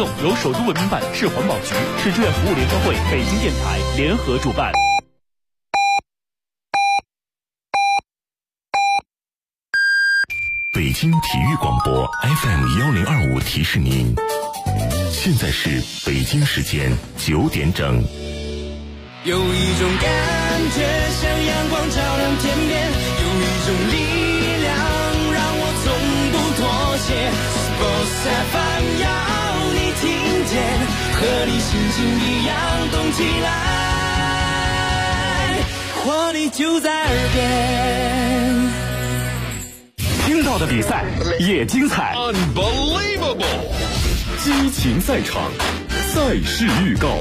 动由首都文明办、市环保局、市志愿服务联合会、北京电台联合主办。 北京体育广播 FM1025提示您，现在是北京时间9点整。 有一种感觉像阳光照亮天边，有一种力量让我从不妥协。Sports FM 要你听见，和你心情一样动起来，活力就在耳边。 听到的比赛也精彩 Unbelievable！ 激情赛场，赛事预告。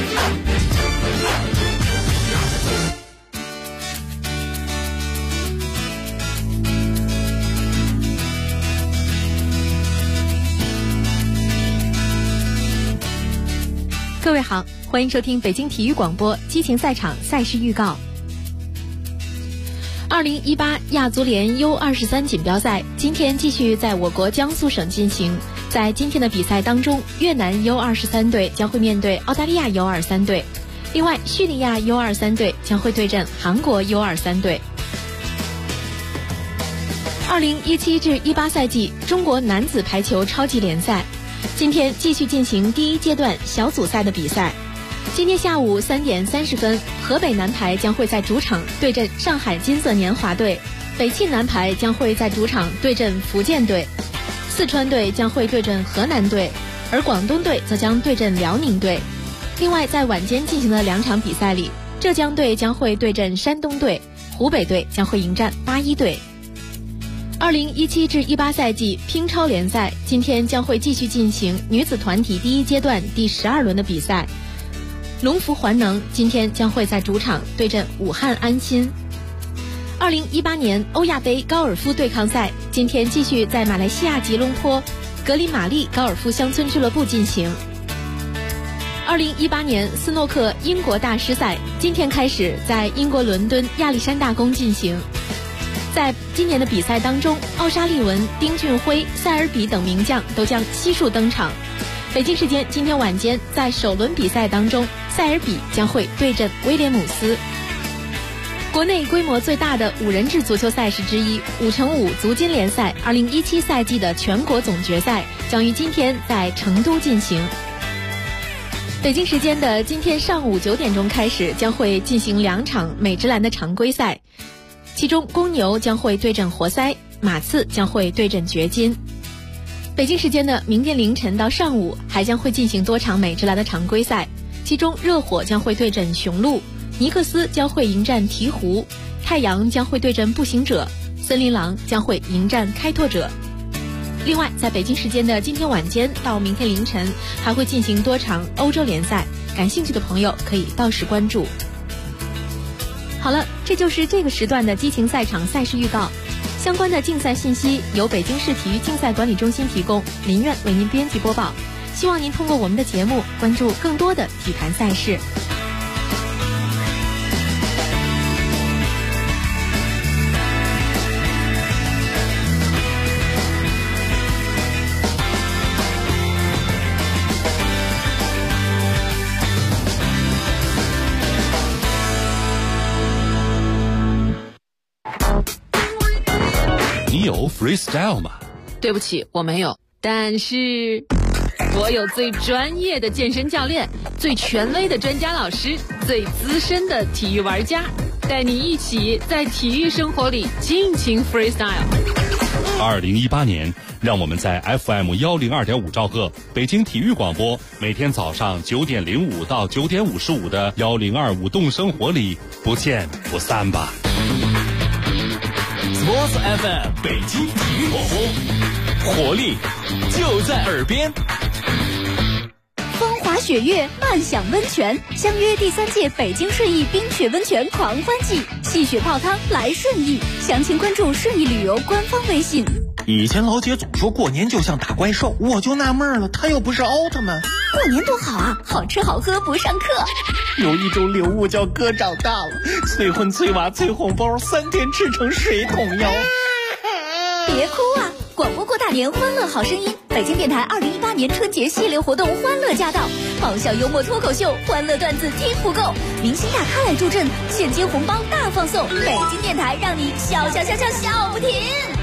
各位好，欢迎收听北京体育广播激情赛场赛事预告。2018亚足联 U23 锦标赛今天继续在我国江苏省进行。在今天的比赛当中，越南 U23 队将会面对澳大利亚 U23 队，另外叙利亚 U23 队将会对阵韩国 U23 队。2017至18赛季中国男子排球超级联赛今天继续进行第一阶段小组赛的比赛。今天下午3点30分，河北男排将会在主场对阵上海金色年华队，北庆男排将会在主场对阵福建队，四川队将会对阵河南队，而广东队则将对阵辽宁队。另外在晚间进行的2场比赛里，浙江队将会对阵山东队，湖北队将会迎战81队。2017至18赛季乒超联赛今天将会继续进行女子团体第一阶段第12轮的比赛，龙福环能今天将会在主场对阵武汉安心。2018年欧亚杯高尔夫对抗赛今天继续在马来西亚吉隆坡格林玛丽高尔夫乡村俱乐部进行。2018年斯诺克英国大师赛今天开始在英国伦敦亚历山大宫进行。在今年的比赛当中，奥沙利文、丁俊晖、塞尔比等名将都将悉数登场。北京时间今天晚间，在首轮比赛当中，塞尔比将会对阵威廉姆斯。国内规模最大的5人制足球赛事之一5×5足金联赛2017赛季的全国总决赛将于今天在成都进行。北京时间的今天上午9点钟开始，将会进行2场美职篮的常规赛，其中公牛将会对阵活塞，马刺将会对阵掘金。北京时间的明天凌晨到上午还将会进行多场美职篮的常规赛，其中热火将会对阵雄鹿，尼克斯将会迎战鹈鹕，太阳将会对阵步行者，森林狼将会迎战开拓者。另外在北京时间的今天晚间到明天凌晨还会进行多场欧洲联赛，感兴趣的朋友可以到时关注。好了，这就是这个时段的激情赛场赛事预告。相关的竞赛信息由北京市体育竞赛管理中心提供，林苑为您编辑播报。希望您通过我们的节目关注更多的体坛赛事。 你有 freestyle 吗？ 对不起，我没有，但是我有最专业的健身教练，最权威的专家老师，最资深的体育玩家，带你一起在体育生活里尽情 freestyle。 2018年，让我们在 FM102.5兆赫北京体育广播，每天早上9点05到9点55的1025动生活里不见不散吧。 Sports FM 北京体育广播，活力就在耳边。 风华雪月，漫享温泉，相约第3届北京顺义冰雪温泉狂欢季，戏雪泡汤来顺义，详情关注顺义旅游官方微信。 以前老姐总说过年就像打怪兽，我就纳闷了，她又不是奥特曼。 过年多好啊，好吃好喝不上课。 有一种礼物叫哥长大了，催婚催娃催红包，3天吃成水桶腰。 别哭啊，广播过大年欢乐好声音，北京电台2018年春节系列活动欢乐驾到，爆笑幽默脱口秀，欢乐段子听不够，明星大咖来助阵，现金红包大放送，北京电台让你笑不停。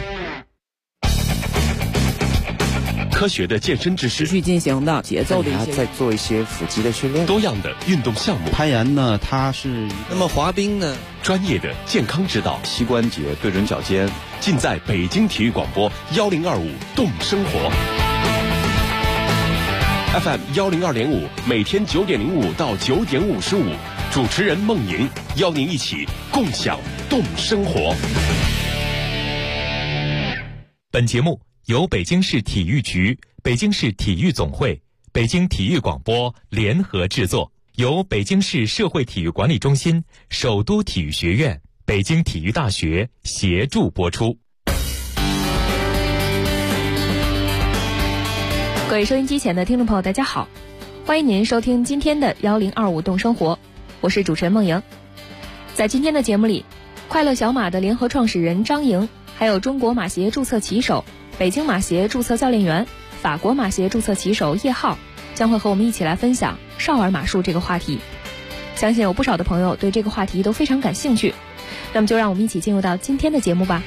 科学的健身知识， 持续进行的节奏的一些， 再做一些腹肌的训练， 多样的运动项目， 攀岩呢，它是那么滑冰呢， 专业的健康指导， 膝关节对准脚尖， 尽在北京体育广播1025动生活 FM 102.5，每天9点05到9点55，主持人孟莹邀您一起共享动生活。 本节目由北京市体育局、北京市体育总会、北京体育广播联合制作，由北京市社会体育管理中心、首都体育学院、北京体育大学协助播出。 各位收音机前的听众朋友，大家好，欢迎您收听今天的1025动生活，我是主持人孟莹。在今天的节目里，快乐小马的联合创始人张莹，还有中国马协注册骑手、北京马协注册教练员、法国马协注册骑手叶浩将会和我们一起来分享少儿马术这个话题。相信有不少的朋友对这个话题都非常感兴趣，那么就让我们一起进入到今天的节目吧。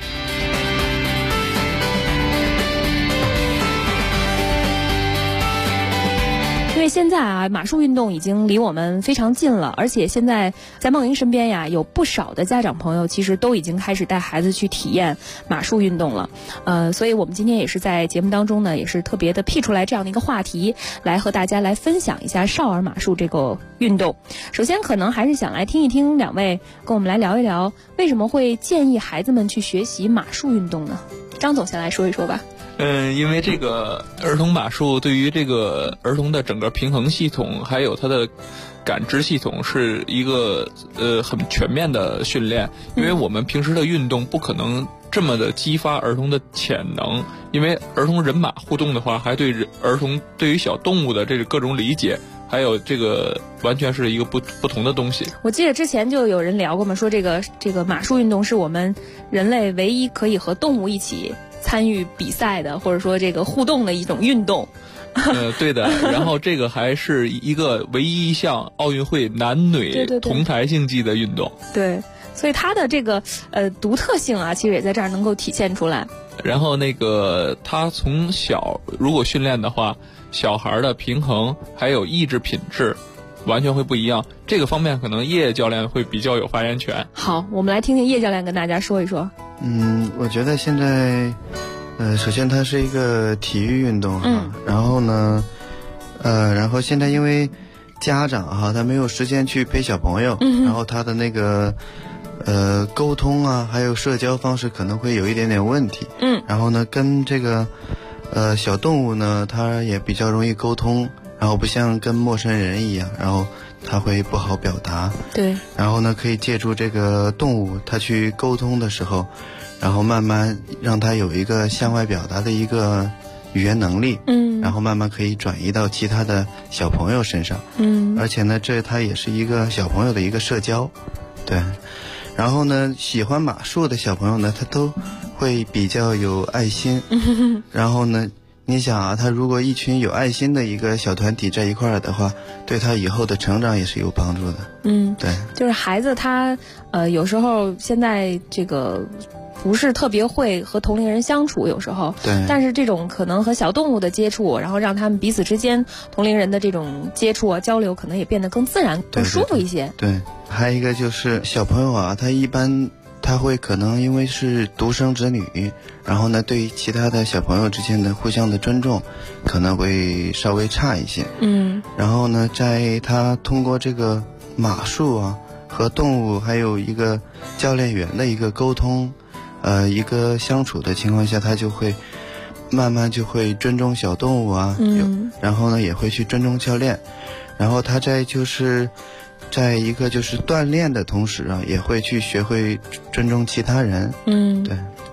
因为现在啊，马术运动已经离我们非常近了，而且现在在孟莹身边呀，有不少的家长朋友其实都已经开始带孩子去体验马术运动了。所以我们今天也是在节目当中呢，也是特别的辟出来这样的一个话题，来和大家来分享一下少儿马术这个运动。首先可能还是想来听一听两位跟我们来聊一聊，为什么会建议孩子们去学习马术运动呢？张总先来说一说吧。 因为这个儿童马术对于这个儿童的整个平衡系统还有他的感知系统是一个很全面的训练，因为我们平时的运动不可能这么的激发儿童的潜能，因为儿童人马互动的话，还对儿童对于小动物的这个各种理解，还有这个完全是一个不同的东西。 我记得之前就有人聊过嘛，说这个马术运动是我们人类唯一可以和动物一起参与比赛的，或者说这个互动的一种运动。 对的。然后这个还是一个唯一一项奥运会男女同台竞技的运动。 对，所以它的这个独特性啊，其实也在这儿能够体现出来。 然后那个他从小如果训练的话，小孩的平衡还有意志品质完全会不一样，这个方面可能叶教练会比较有发言权。 好，我们来听听叶教练跟大家说一说。 我觉得现在首先它是一个体育运动然后呢然后现在因为家长他没有时间去陪小朋友，然后他的那个沟通啊还有社交方式可能会有一点点问题，然后呢跟这个小动物呢它也比较容易沟通，然后不像跟陌生人一样，然后他会不好表达。对，然后呢可以借助这个动物它去沟通的时候，然后慢慢让他有一个向外表达的一个语言能力，然后慢慢可以转移到其他的小朋友身上，而且呢这它也是一个小朋友的一个社交。对，然后呢喜欢马术的小朋友呢他都会比较有爱心，然后呢你想啊，他如果一群有爱心的一个小团体在一块儿的话，对他以后的成长也是有帮助的。对，就是孩子他有时候现在这个不是特别会和同龄人相处，有时候，对，但是这种可能和小动物的接触，然后让他们彼此之间同龄人的这种接触啊交流，可能也变得更自然、更舒服一些。对，还有一个就是小朋友啊，他一般他会可能因为是独生子女，然后呢对于其他的小朋友之间的互相的尊重可能会稍微差一些。然后呢在他通过这个马术啊和动物还有一个教练员的一个沟通一个相处的情况下，他就会慢慢就会尊重小动物啊，然后呢也会去尊重教练，然后他在一个就是锻炼的同时啊，也会去学会尊重其他人。对，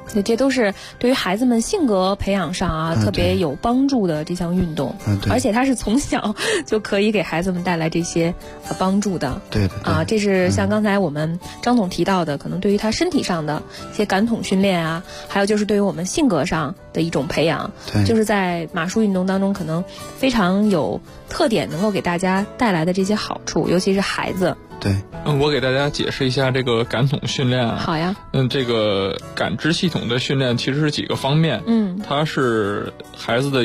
这都是对于孩子们性格培养上啊特别有帮助的这项运动，而且它是从小就可以给孩子们带来这些帮助的。 对啊，这是像刚才我们张总提到的，可能对于他身体上的一些感统训练啊，还有就是对于我们性格上的一种培养，就是在马术运动当中可能非常有特点，能够给大家带来的这些好处，尤其是孩子。 对， 我给大家解释一下这个感统训练啊。 好呀。 这个感知系统的训练其实是几个方面。它是孩子的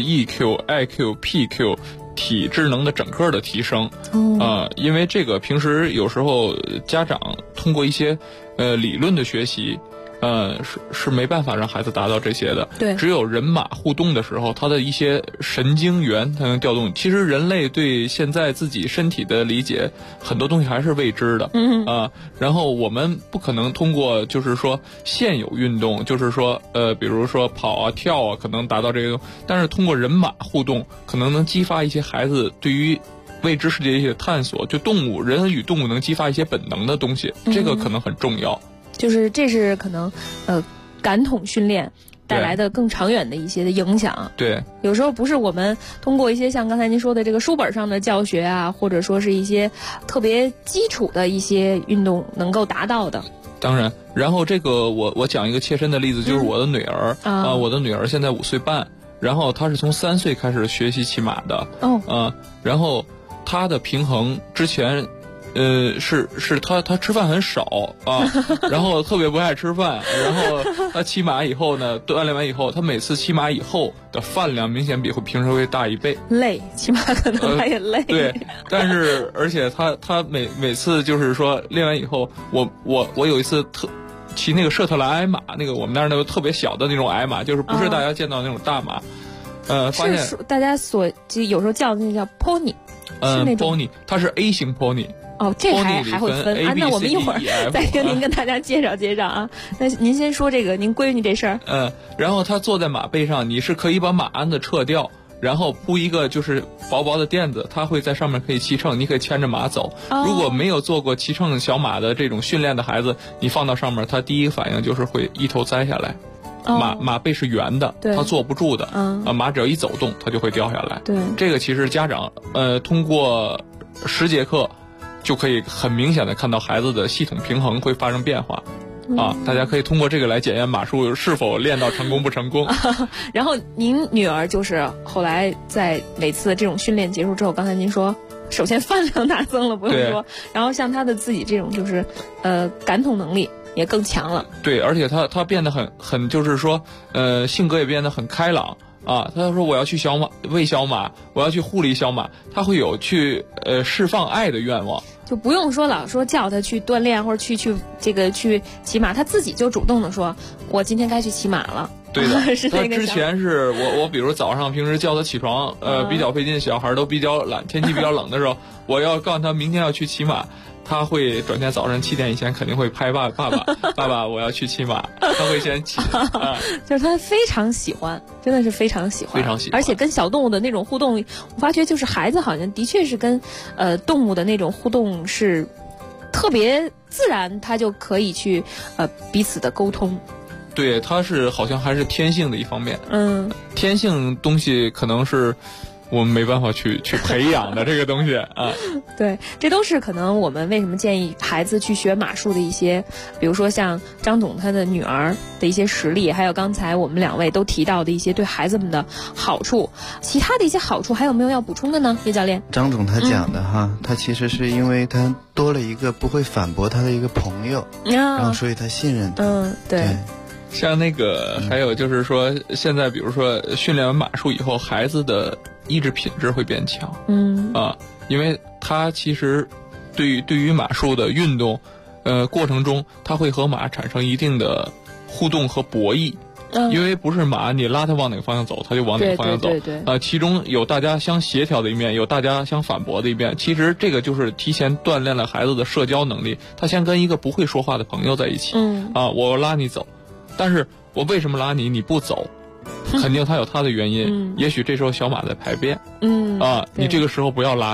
EQ、IQ、PQ 体智能的整个的提升。因为这个平时有时候家长通过一些理论的学习。是没办法让孩子达到这些的。 对， 只有人马互动的时候，他的一些神经元才能调动。其实人类对现在自己身体的理解，很多东西还是未知的。然后我们不可能通过就是说现有运动，就是说比如说跑啊、跳啊，可能达到这个。但是通过人马互动，可能能激发一些孩子对于未知世界的一些探索。就人与动物能激发一些本能的东西，这个可能很重要。 就是这是可能感统训练带来的更长远的一些的影响。 对， 有时候不是我们通过一些像刚才您说的这个书本上的教学啊，或者说是一些特别基础的一些运动能够达到的。 当然，然后这个我讲一个切身的例子，就是我的女儿我的女儿现在5岁半，然后她是从3岁开始学习骑马的。然后她的平衡之前是他吃饭很少啊，然后特别不爱吃饭，然后他骑马以后呢，锻炼完以后，他每次骑马以后的饭量明显比平时会大1倍。 累，骑马可能他也累。 对，但是而且他每次就是说练完以后，我有一次骑那个舍特兰矮马，那个我们那儿那个特别小的那种矮马，就是不是大家见到那种大马。发现是大家就有时候叫的那叫 pony， 是那种 pony， 它是 A 型 pony。 这还会分啊？那我们一会儿再听您跟大家介绍介绍啊。那您先说这个您闺女这事儿。 然后她坐在马背上，你是可以把马鞍子撤掉，然后铺一个就是薄薄的垫子，她会在上面可以骑乘，你可以牵着马走。如果没有做过骑乘小马的这种训练的孩子，你放到上面，他第一个反应就是会一头栽下来。马背是圆的，它坐不住的。马只要一走动，它就会掉下来。 对， 这个其实家长通过10节课。就可以很明显的看到孩子的系统平衡会发生变化。大家可以通过这个来检验马术是否练到成功不成功。 然后您女儿就是后来在每次这种训练结束之后，刚才您说首先饭量大增了不用说，然后像她的自己这种就是感统能力也更强了。 对，而且她变得很就是说性格也变得很开朗。他说我要去喂小马，我要去护理小马，他会有去释放爱的愿望， 就不用说老说叫他去锻炼或者去骑马，他自己就主动的说，我今天该去骑马了。 对的， 是那个。 他之前是我比如早上平时叫他起床，比较费劲，小孩都比较懒，天气比较冷的时候，我要告诉他明天要去骑马。他会转天早上7点以前肯定会拍爸爸，我要去骑马，他会先骑。 就是他非常喜欢，真的是非常喜欢， 非常喜欢。 而且跟小动物的那种互动，我发觉就是孩子好像的确是跟动物的那种互动是特别自然，他就可以去彼此的沟通。 对，他是好像还是天性的一方面。天性东西可能是我们没办法去培养的这个东西啊。 对，这都是可能我们为什么建议孩子去学马术的一些，比如说像张总他的女儿的一些实例，还有刚才我们2位都提到的一些对孩子们的好处。其他的一些好处还有没有要补充的呢？叶教练。 张总他讲的他其实是因为他多了一个不会反驳他的一个朋友，然后所以他信任他。 对。 像那个还有就是说，现在比如说训练完马术以后，孩子的意志品质会变强。因为他其实对于马术的运动过程中，他会和马产生一定的互动和博弈。因为不是马你拉他往哪个方向走，他就往哪个方向走。 对。 其中有大家相协调的一面，有大家相反驳的一面。其实这个就是提前锻炼了孩子的社交能力。他先跟一个不会说话的朋友在一起。我拉你走。但是我为什么拉你不走？肯定他有他的原因。也许这时候小马在排便。你这个时候不要拉他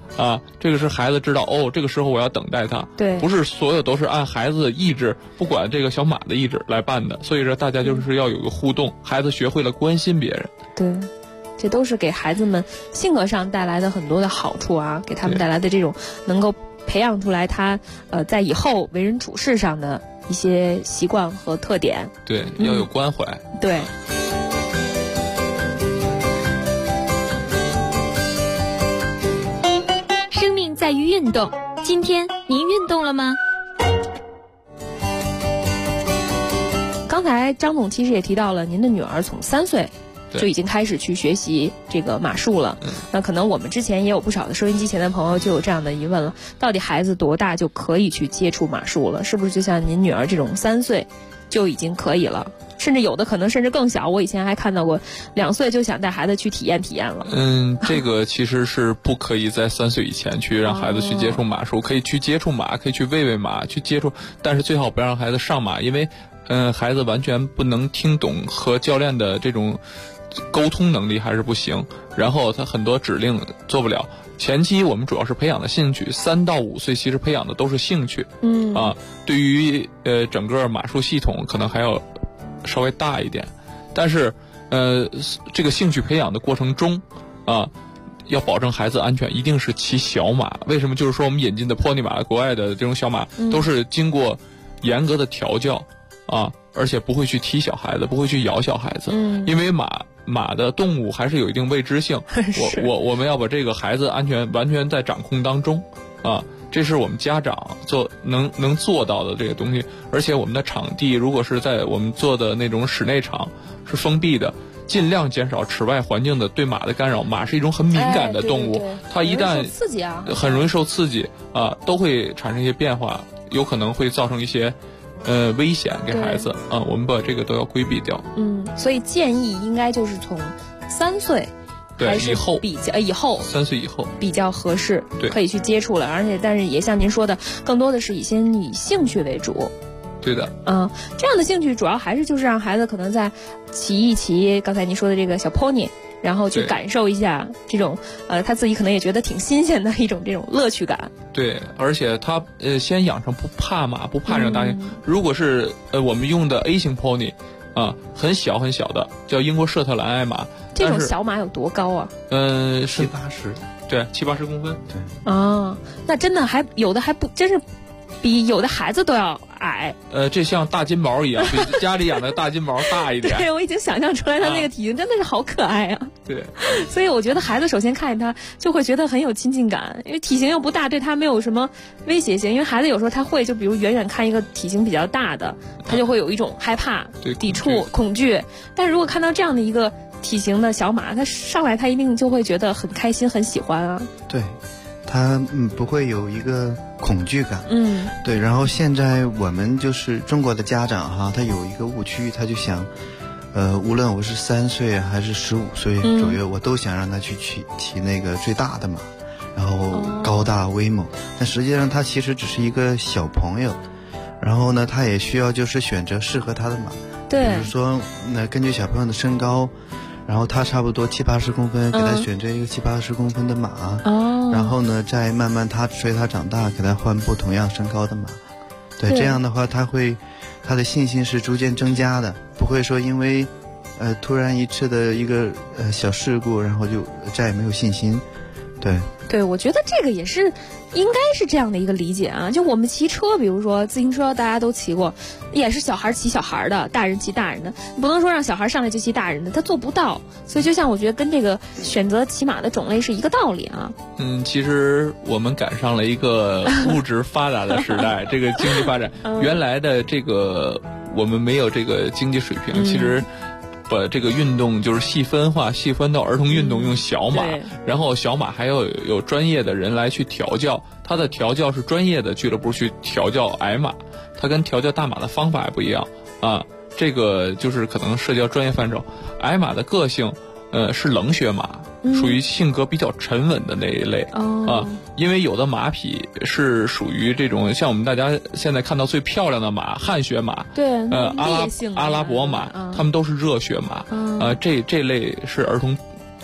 啊，这个是孩子知道哦，这个时候我要等待他。 对， 不是所有都是按孩子的意志，不管这个小马的意志来办的。所以说，大家就是要有个互动，孩子学会了关心别人。 对，这都是给孩子们性格上带来的很多的好处啊，给他们带来的这种能够培养出来他在以后为人处事上的一些习惯和特点。 对，要有关怀。 对。 在于运动，今天您运动了吗？ 刚才张总其实也提到了，您的女儿从3岁就已经开始去学习这个马术了。那可能我们之前也有不少的收音机前的朋友就有这样的疑问了：到底孩子多大就可以去接触马术了？是不是就像您女儿这种3岁就已经可以了？甚至有的可能甚至更小，我以前还看到过2岁就想带孩子去体验了。 这个其实是不可以在3岁以前去让孩子去接触马术，可以去接触马，可以去喂马，去接触，但是最好不要让孩子上马，因为孩子完全不能听懂和教练的这种沟通能力还是不行，然后他很多指令做不了。前期我们主要是培养的兴趣，3到5岁其实培养的都是兴趣。对于整个马术系统可能还要稍微大一点，但是这个兴趣培养的过程中要保证孩子安全，一定是骑小马。为什么？就是说我们引进的 pony 马，国外的这种小马都是经过严格的调教而且不会去踢小孩子，不会去咬小孩子。因为马的动物还是有一定未知性，我们要把这个孩子安全完全在掌控当中这是我们家长能做到的这个东西。而且我们的场地如果是在我们做的那种室内场是封闭的，尽量减少室外环境的对马的干扰。马是一种很敏感的动物， 对对对， 它一旦刺激很容易受刺激都会产生一些变化，有可能会造成一些危险给孩子我们把这个都要规避掉。 所以建议应该就是从3岁对以后3 岁以后比较合适， 对， 可以去接触了。而且但是也像您说的，更多的是以兴趣为主。 对的。 这样的兴趣主要还是就是让孩子可能在骑一骑刚才您说的这个小 pony， 然后去感受一下这种他自己可能也觉得挺新鲜的一种这种乐趣感。 对，而且他先养成不怕马，不怕这种大型。如果是我们用的 A 型 pony很小很小的，叫英国舍特兰爱马。 这种小马有多高啊 ？70-80，对，70-80公分。 对。那真的还有的还不真是比有的孩子都要矮。 这像大金毛一样，比家里养的大金毛大一点。 对，我已经想象出来他那个体型真的是好可爱啊。 对。 所以我觉得孩子首先看见他就会觉得很有亲近感，因为体型又不大，对他没有什么威胁性。因为孩子有时候他会就比如远远看一个体型比较大的，他就会有一种害怕、抵触、恐惧。但是如果看到这样的一个体型的小马，他上来他一定就会觉得很开心很喜欢啊。 对，他不会有一个恐惧感。对。然后现在我们就是中国的家长他有一个误区，他就想无论我是3岁还是15岁左右，我都想让他去骑那个最大的马，然后高大威猛。但实际上他其实只是一个小朋友，然后呢他也需要就是选择适合他的马。 对。 比如说根据小朋友的身高，然后他差不多70-80公分，给他选择一个70-80公分的马。然后呢再慢慢随他长大，给他换不同样身高的马。对，这样的话他的信心是逐渐增加的，不会说因为突然一次的一个小事故，然后就再也没有信心。对， 我觉得这个也是应该是这样的一个理解啊。就我们骑车，比如说自行车，大家都骑过，也是小孩骑小孩的，大人骑大人的，你不能说让小孩上来就骑大人的，他做不到。所以就像我觉得跟这个选择骑马的种类是一个道理啊。 其实我们赶上了一个物质发达的时代，这个经济发展，原来的这个我们没有这个经济水平，其实把这个运动就是细分到儿童运动，用小马，然后小马还要有专业的人来去调教，他的调教是专业的俱乐部去调教矮马，他跟调教大马的方法也不一样这个就是可能涉及到专业范畴。矮马的个性是冷血马，属于性格比较沉稳的那一类因为有的马匹是属于这种像我们大家现在看到最漂亮的马，汗血马， 对， 阿拉伯马，他们都是热血马这类是儿童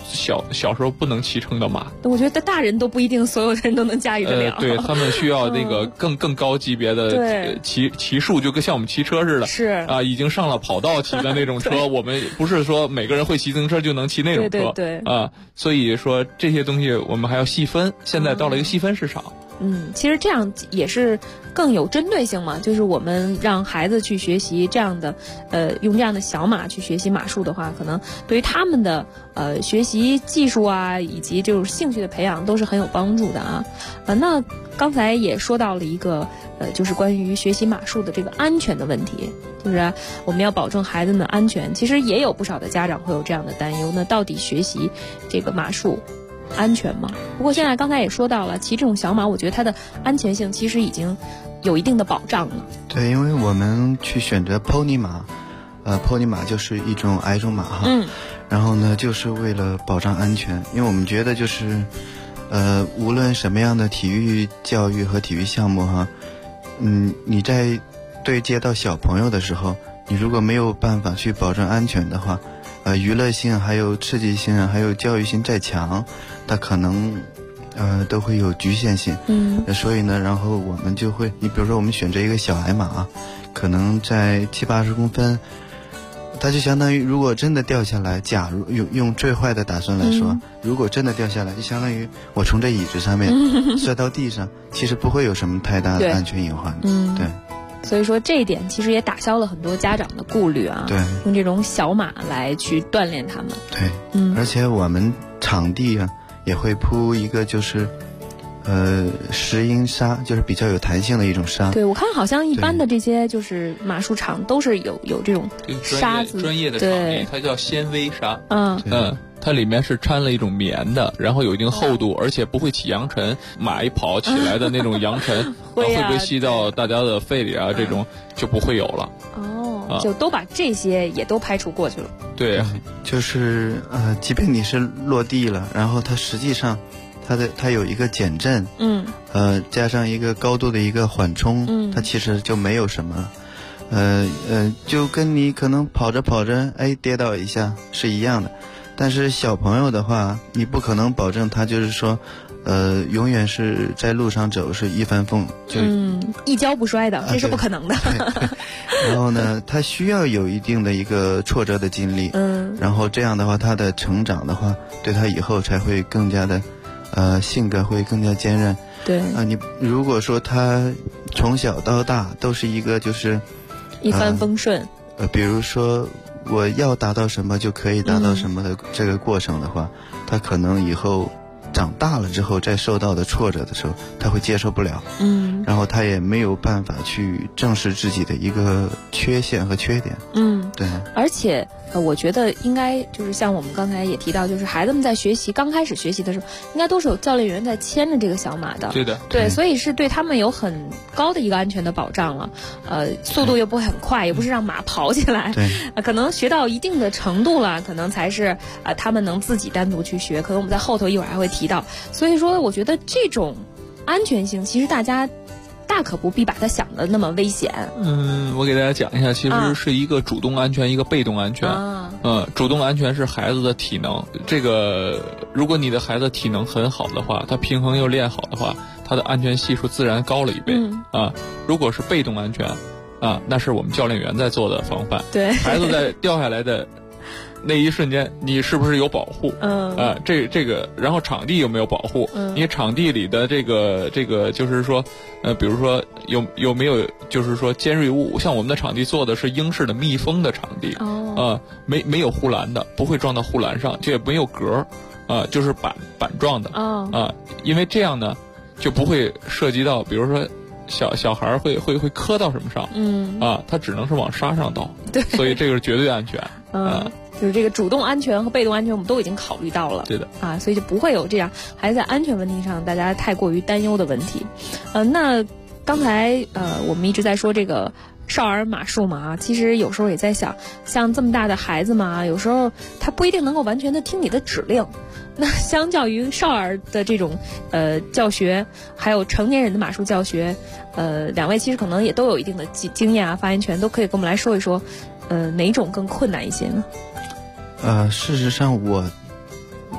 小时候不能骑乘的马。 我觉得大人都不一定所有的人都能驾驭得了。 对，他们需要那个更高级别的骑术，就跟像我们骑车似的。 是啊，已经上了跑道骑的那种车，我们不是说每个人会骑自行车就能骑那种车。 对啊，所以说这些东西我们还要细分。现在到了一个细分市场。 其实这样也是更有针对性嘛，就是我们让孩子去学习这样的，用这样的小马去学习马术的话，可能对于他们的学习技术啊，以及就是兴趣的培养都是很有帮助的啊。那刚才也说到了一个就是关于学习马术的这个安全的问题，就是我们要保证孩子们的安全。其实也有不少的家长会有这样的担忧，那到底学习这个马术安全吗？不过现在刚才也说到了，骑这种小马，我觉得它的安全性其实已经有一定的保障了。 对，因为我们去选择 pony 马，pony 马就是一种矮种马哈，然后呢，就是为了保障安全，因为我们觉得就是，无论什么样的体育教育和体育项目哈，你在对接到小朋友的时候，你如果没有办法去保证安全的话，娱乐性还有刺激性还有教育性再强，它可能都会有局限性。所以呢，然后我们就会，你比如说我们选择一个小矮马，可能在70-80公分，它就相当于如果真的掉下来，假如用最坏的打算来说，如果真的掉下来，就相当于我从这椅子上面摔到地上，其实不会有什么太大的安全隐患的。对。 所以说这一点其实也打消了很多家长的顾虑啊。 对， 用这种小马来去锻炼他们。 对，而且我们场地也会铺一个就是石英沙，就是比较有弹性的一种沙。 对，我看好像一般的这些就是马术场都是有这种沙子， 专业的场地，它叫纤维沙。它里面是掺了一种棉的，然后有一定厚度，而且不会起扬尘。马一跑起来的那种扬尘，会不会吸到大家的肺里啊？这种就不会有了。 就都把这些也都排除过去了。 对， 就是即便你是落地了，然后它实际上它有一个减震，加上一个高度的一个缓冲，它其实就没有什么了。就跟你可能跑着跌倒一下是一样的。但是小朋友的话，你不可能保证他就是说，永远是在路上走是一帆风，就一跤不摔的，这是不可能的。 对。然后呢，他需要有一定的一个挫折的经历，然后这样的话，他的成长的话，对他以后才会更加的，性格会更加坚韧。 对你如果说他从小到大都是一个就是一帆风顺， 比如说我要达到什么就可以达到什么的这个过程的话，他可能以后长大了之后再受到的挫折的时候，他会接受不了。然后他也没有办法去正视自己的一个缺陷和缺点。对。 而且我觉得应该就是像我们刚才也提到，就是孩子们在刚开始学习的时候，应该都是有教练员在牵着这个小马的。 对的。 对，所以是对他们有很高的一个安全的保障了。速度又不会很快，也不是让马跑起来。 对。 可能学到一定的程度了，可能才是他们能自己单独去学。可能我们在后头一会儿还会提到。所以说，我觉得这种安全性，其实大家大可不必把它想的那么危险。 我给大家讲一下，其实是一个主动安全，一个被动安全。主动安全是孩子的体能，这个如果你的孩子体能很好的话，他平衡又练好的话，他的安全系数自然高了一倍。如果是被动安全那是我们教练员在做的防范。 对， 孩子在掉下来的那一瞬间，你是不是有保护？这个，然后场地有没有保护？你场地里的这个就是说，比如说有没有就是说尖锐物？像我们的场地做的是英式的密封的场地，没有护栏的，不会撞到护栏上，就也没有格，就是板状的，因为这样呢就不会涉及到，比如说小孩会磕到什么上，他只能是往沙上倒， 对， 所以这个是绝对安全， 就是这个主动安全和被动安全我们都已经考虑到了， 对的所以就不会有这样还在安全问题上大家太过于担忧的问题。那刚才我们一直在说这个少儿马术嘛，其实有时候也在想，像这么大的孩子嘛，有时候他不一定能够完全的听你的指令。那相较于少儿的这种教学，还有成年人的马术教学，两位其实可能也都有一定的经验啊，发言权，都可以跟我们来说一说，哪种更困难一些呢？ 事实上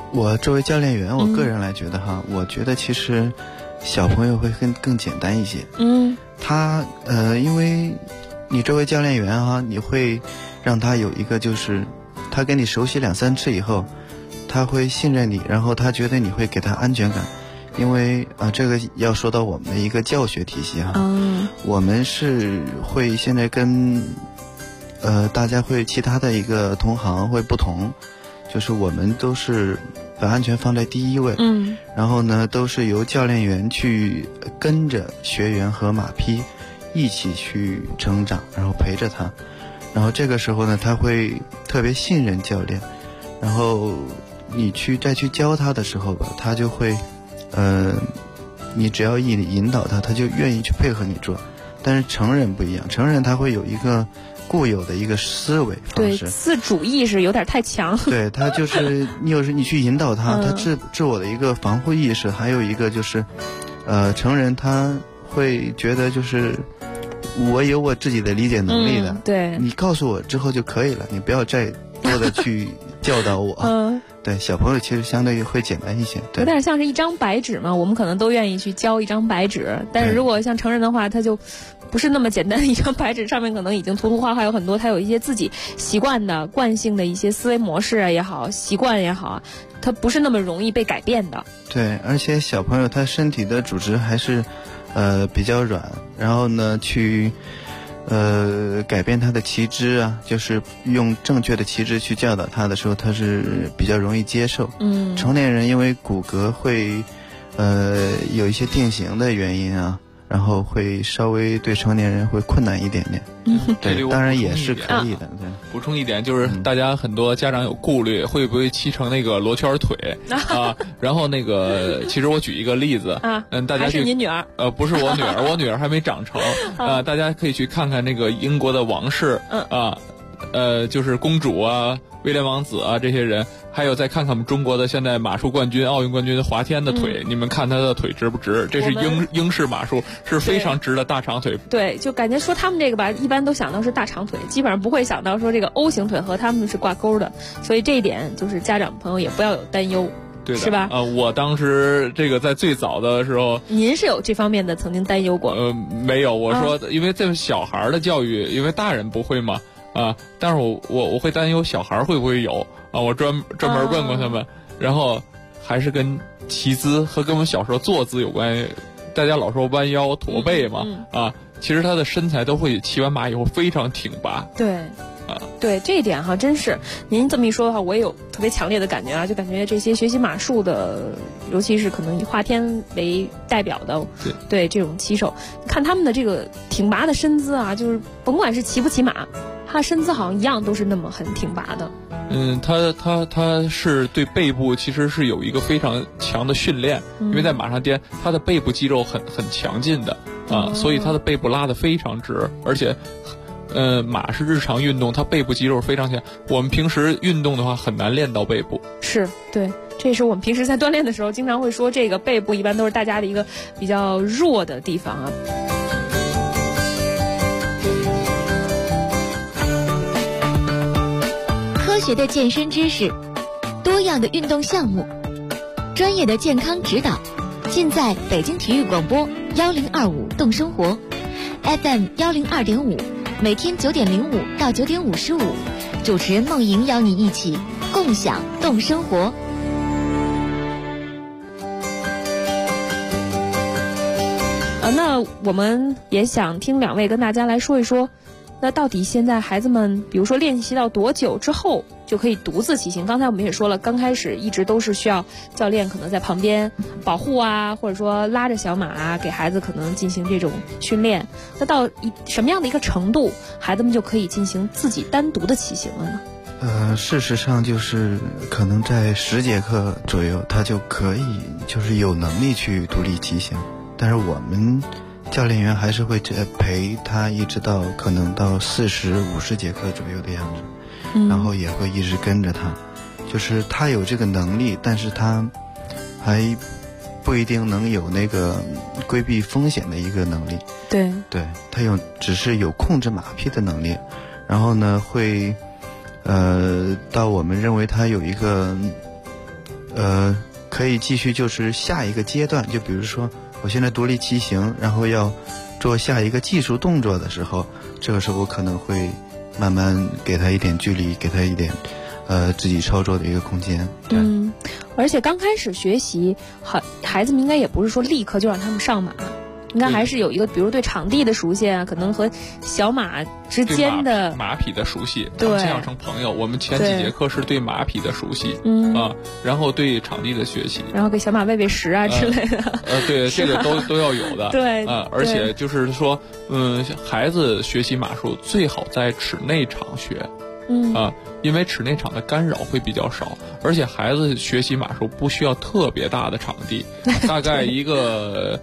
我作为教练员，我个人来觉得哈，我觉得其实小朋友会更简单一些。他因为你作为教练员哈，你会让他有一个就是他跟你熟悉2-3次以后，他会信任你，然后他觉得你会给他安全感。因为这个要说到我们的一个教学体系哈，我们是会现在跟大家会其他的一个同行会不同，就是我们都是把安全放在第一位，然后呢都是由教练员去跟着学员和马匹一起去成长，然后陪着他，然后这个时候呢他会特别信任教练，然后你再去教他的时候吧，他就会你只要引导他，他就愿意去配合你做。但是成人不一样，成人他会有一个固有的一个思维方式， 对，自主意识有点太强。 对，他就是你有时你去引导他，他自我的一个防护意识，还有一个就是成人他会觉得就是我有我自己的理解能力的， 对， 你告诉我之后就可以了，你不要再多的去教导我。对，小朋友其实相对于会简单一些，对， 有点像是一张白纸嘛，我们可能都愿意去教一张白纸，但是如果像成人的话，他就不是那么简单的一张白纸，上面可能已经涂画有很多，他有一些自己习惯的惯性的一些思维模式也好，习惯也好，他不是那么容易被改变的。 对，而且小朋友他身体的组织还是比较软，然后呢去改变他的骑姿啊，就是用正确的骑姿去教导他的时候，他是比较容易接受。成年人因为骨骼会有一些定型的原因啊，然后会稍微对成年人会困难一点点。对，当然也是可以的。对， 补充一点就是大家很多家长有顾虑，会不会骑成那个罗圈腿啊？然后那个其实我举一个例子大家还是您女儿？ 不是我女儿，我女儿还没长成大家可以去看看那个英国的王室就是公主啊、威廉王子啊这些人，还有再看看我们中国的现在马术冠军、奥运冠军华天的腿，你们看他的腿直不直？这是英式马术，是非常直的大长腿。 对，就感觉说他们这个吧，一般都想到是大长腿，基本上不会想到说这个 O 型腿和他们是挂钩的，所以这一点就是家长朋友也不要有担忧。 对的， 是吧？ 我当时这个在最早的时候， 您是有这方面的曾经担忧过？ 没有，我说，因为这小孩的教育，因为大人不会嘛。但是我会担忧小孩会不会有我专门问过他们，然后还是跟骑姿和跟我们小时候坐姿有关系。大家老说弯腰驼背嘛，其实他的身材都会骑完马以后非常挺拔。 对。对这一点哈，真是您这么一说的话，我也有特别强烈的感觉啊，就感觉这些学习马术的，尤其是可能以华天为代表的，对这种骑手，看他们的这个挺拔的身姿啊，就是甭管是骑不骑马，他的身姿好像一样都是那么很挺拔的。 他是对背部其实是有一个非常强的训练，因为在马上颠，他的背部肌肉很强劲的所以他的背部拉得非常直，而且。马是日常运动，它背部肌肉非常强。我们平时运动的话，很难练到背部。 是，对，这也是我们平时在锻炼的时候，经常会说，这个背部一般都是大家的一个比较弱的地方啊。 科学的健身知识，多样的运动项目，专业的健康指导，尽在北京体育广播1025动生活 FM 102.5。每天9:05到9:55，主持人梦莹邀你一起共享动生活。 那我们也想听两位跟大家来说一说，那到底现在孩子们，比如说练习到多久之后就可以独自骑行？刚才我们也说了，刚开始一直都是需要教练可能在旁边保护啊，或者说拉着小马啊，给孩子可能进行这种训练。那到什么样的一个程度，孩子们就可以进行自己单独的骑行了呢？ 事实上就是可能在10节课左右，他就可以就是有能力去独立骑行。但是我们教练员还是会陪他一直到可能到40、50节课左右的样子。然后也会一直跟着他，就是他有这个能力，但是他还不一定能有那个规避风险的一个能力。 对， 他只是有控制马匹的能力，然后呢会到我们认为他有一个可以继续就是下一个阶段，就比如说我现在独立骑行，然后要做下一个技术动作的时候，这个时候我可能会慢慢给他一点距离，给他一点自己操作的一个空间。对。 而且刚开始学习，孩子们应该也不是说立刻就让他们上马，应该还是有一个，比如对场地的熟悉啊，可能和小马之间的马匹的熟悉， 对， 先养成朋友。我们前几节课是对马匹的熟悉，然后对场地的学习， 然后给小马喂喂食啊之类的。 对，这个都要有的。 对， 而且就是说，孩子学习马术最好在室内场学。因为室内场的干扰会比较少，而且孩子学习马术不需要特别大的场地，大概一个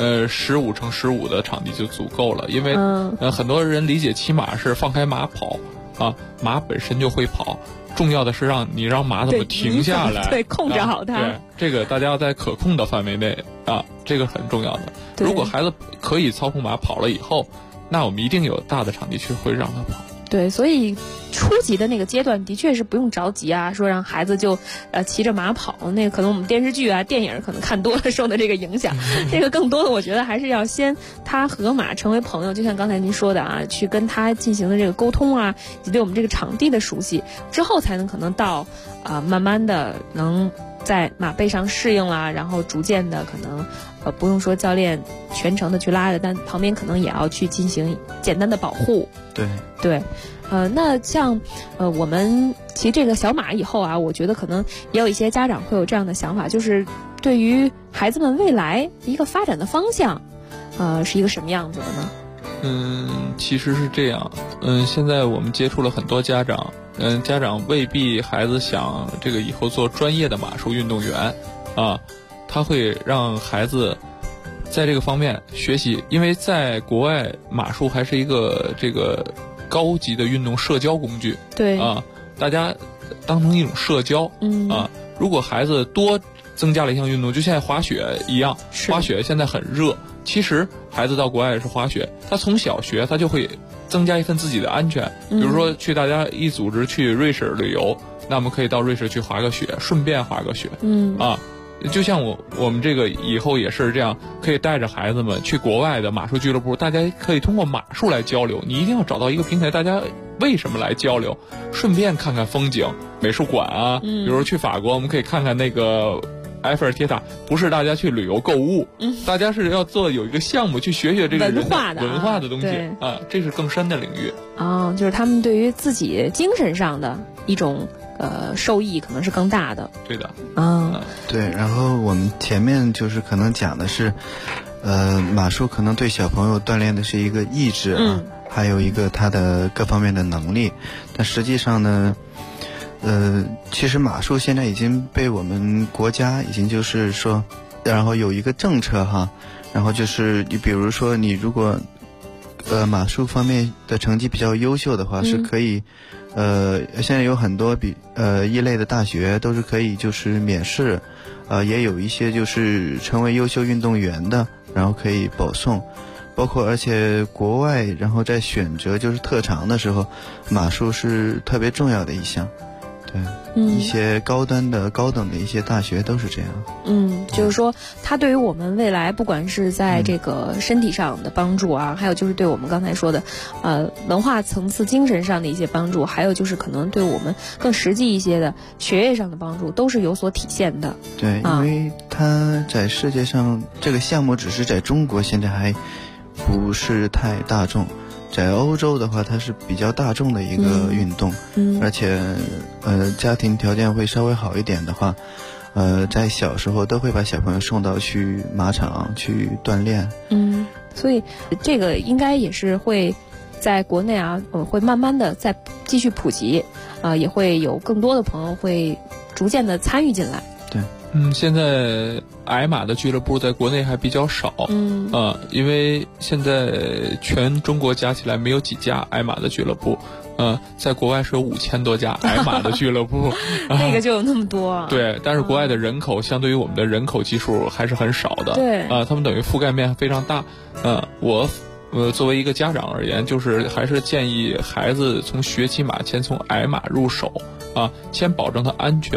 15×15的场地就足够了。因为很多人理解骑马是放开马跑啊，马本身就会跑，重要的是让马怎么停下来， 对，控制好它。 对，这个大家要在可控的范围内啊，这个很重要的。如果孩子可以操控马跑了以后，那我们一定有大的场地去会让他跑。 对，所以初级的那个阶段的确是不用着急啊，说让孩子就骑着马跑，那个可能我们电视剧啊电影可能看多了受的这个影响，这个更多的我觉得还是要先他和马成为朋友，就像刚才您说的啊，去跟他进行的这个沟通啊，以及对我们这个场地的熟悉之后，才能可能到慢慢的能在马背上适应啦，然后逐渐的可能不用说教练全程的去拉着，但旁边可能也要去进行简单的保护。对，那像我们骑这个小马以后啊，我觉得可能也有一些家长会有这样的想法，就是对于孩子们未来一个发展的方向，是一个什么样子的呢？ 其实是这样，现在我们接触了很多家长，家长未必孩子想这个以后做专业的马术运动员啊，他会让孩子在这个方面学习，因为在国外马术还是一个这个高级的运动社交工具。 对啊，大家当成一种社交。如果孩子多增加了一项运动，就现在滑雪一样，滑雪现在很热。其实孩子到国外也是滑雪，他从小学他就会增加一份自己的安全。比如说大家一组织去瑞士旅游，那么可以到瑞士去滑个雪，顺便滑个雪。就像我们这个以后也是这样，可以带着孩子们去国外的马术俱乐部，大家可以通过马术来交流。你一定要找到一个平台，大家为什么来交流？顺便看看风景、美术馆啊。比如去法国，我们可以看看那个埃菲尔铁塔，不是大家去旅游购物，大家是要有一个项目去学这个文化的东西啊，这是更深的领域。 就是他们对于自己精神上的一种受益可能是更大的。 对的。 对，然后我们前面就是可能讲的是马术可能对小朋友锻炼的是一个意志啊，还有一个他的各方面的能力。但实际上呢，其实马术现在已经被我们国家已经就是说，然后有一个政策哈，然后就是你比如说你如果马术方面的成绩比较优秀的话，是可以现在有很多一类的大学都是可以就是免试，也有一些就是成为优秀运动员的，然后可以保送。包括而且国外然后在选择就是特长的时候，马术是特别重要的一项。对，一些高等的一些大学都是这样。 就是说它对于我们未来不管是在这个身体上的帮助啊，还有就是对我们刚才说的文化层次精神上的一些帮助，还有就是可能对我们更实际一些的学业上的帮助都是有所体现的。 对，因为它在世界上这个项目只是在中国现在还不是太大众，在欧洲的话它是比较大众的一个运动。而且家庭条件会稍微好一点的话，在小时候都会把小朋友送到去马场去锻炼。 所以这个应该也是会在国内啊，会慢慢的再继续普及，也会有更多的朋友会逐渐的参与进来。 对。 现在矮马的俱乐部在国内还比较少。因为现在全中国加起来没有几家矮马的俱乐部。在国外是有5000多家矮马的俱乐部。 那个就有那么多。 对，但是国外的人口相对于我们的人口基数还是很少的。 对。 他们等于覆盖面非常大。我作为一个家长而言，就是还是建议孩子从学骑马先从矮马入手啊，先保证他安全。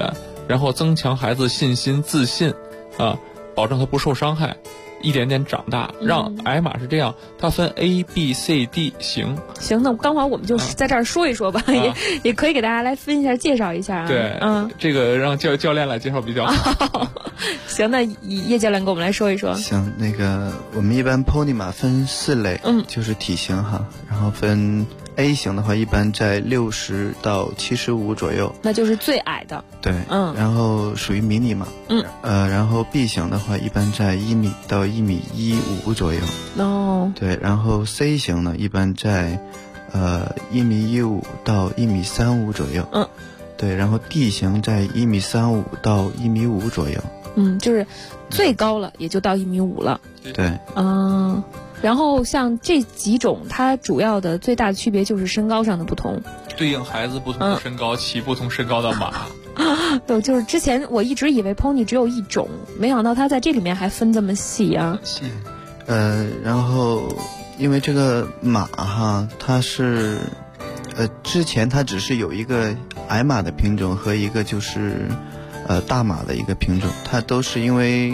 然后增强孩子信心、自信，保证他不受伤害。一点点长大，让矮马是这样，它分 A、B、C、D 型。 行，那刚好我们就在这儿说一说吧，也可以给大家来分一下、介绍一下。 对，这个让教练来介绍比较好。 行，那叶教练给我们来说一说。 行，那个我们一般 pony 马分4类，就是体型哈，然后分 A 型的话，一般在60到75左右， 那就是最矮的。 对，然后属于迷你马，然后 B 型的话，一般在1米到1.15米左右。 哦， 对，然后 C 型呢，一般在1.15米到1.35米左右。对，然后 D 型在1.35米到1.5米左右。 就是最高了也就到1.5米了。 对， 然后像这几种，它主要的最大的区别就是身高上的不同， 对应孩子不同的身高，骑不同身高的马。 对，就是之前我一直以为 pony 只有一种，没想到它在这里面还分这么细啊。 然后因为这个马哈，它是之前它只是有一个矮马的品种和一个就是大马的一个品种，它都是因为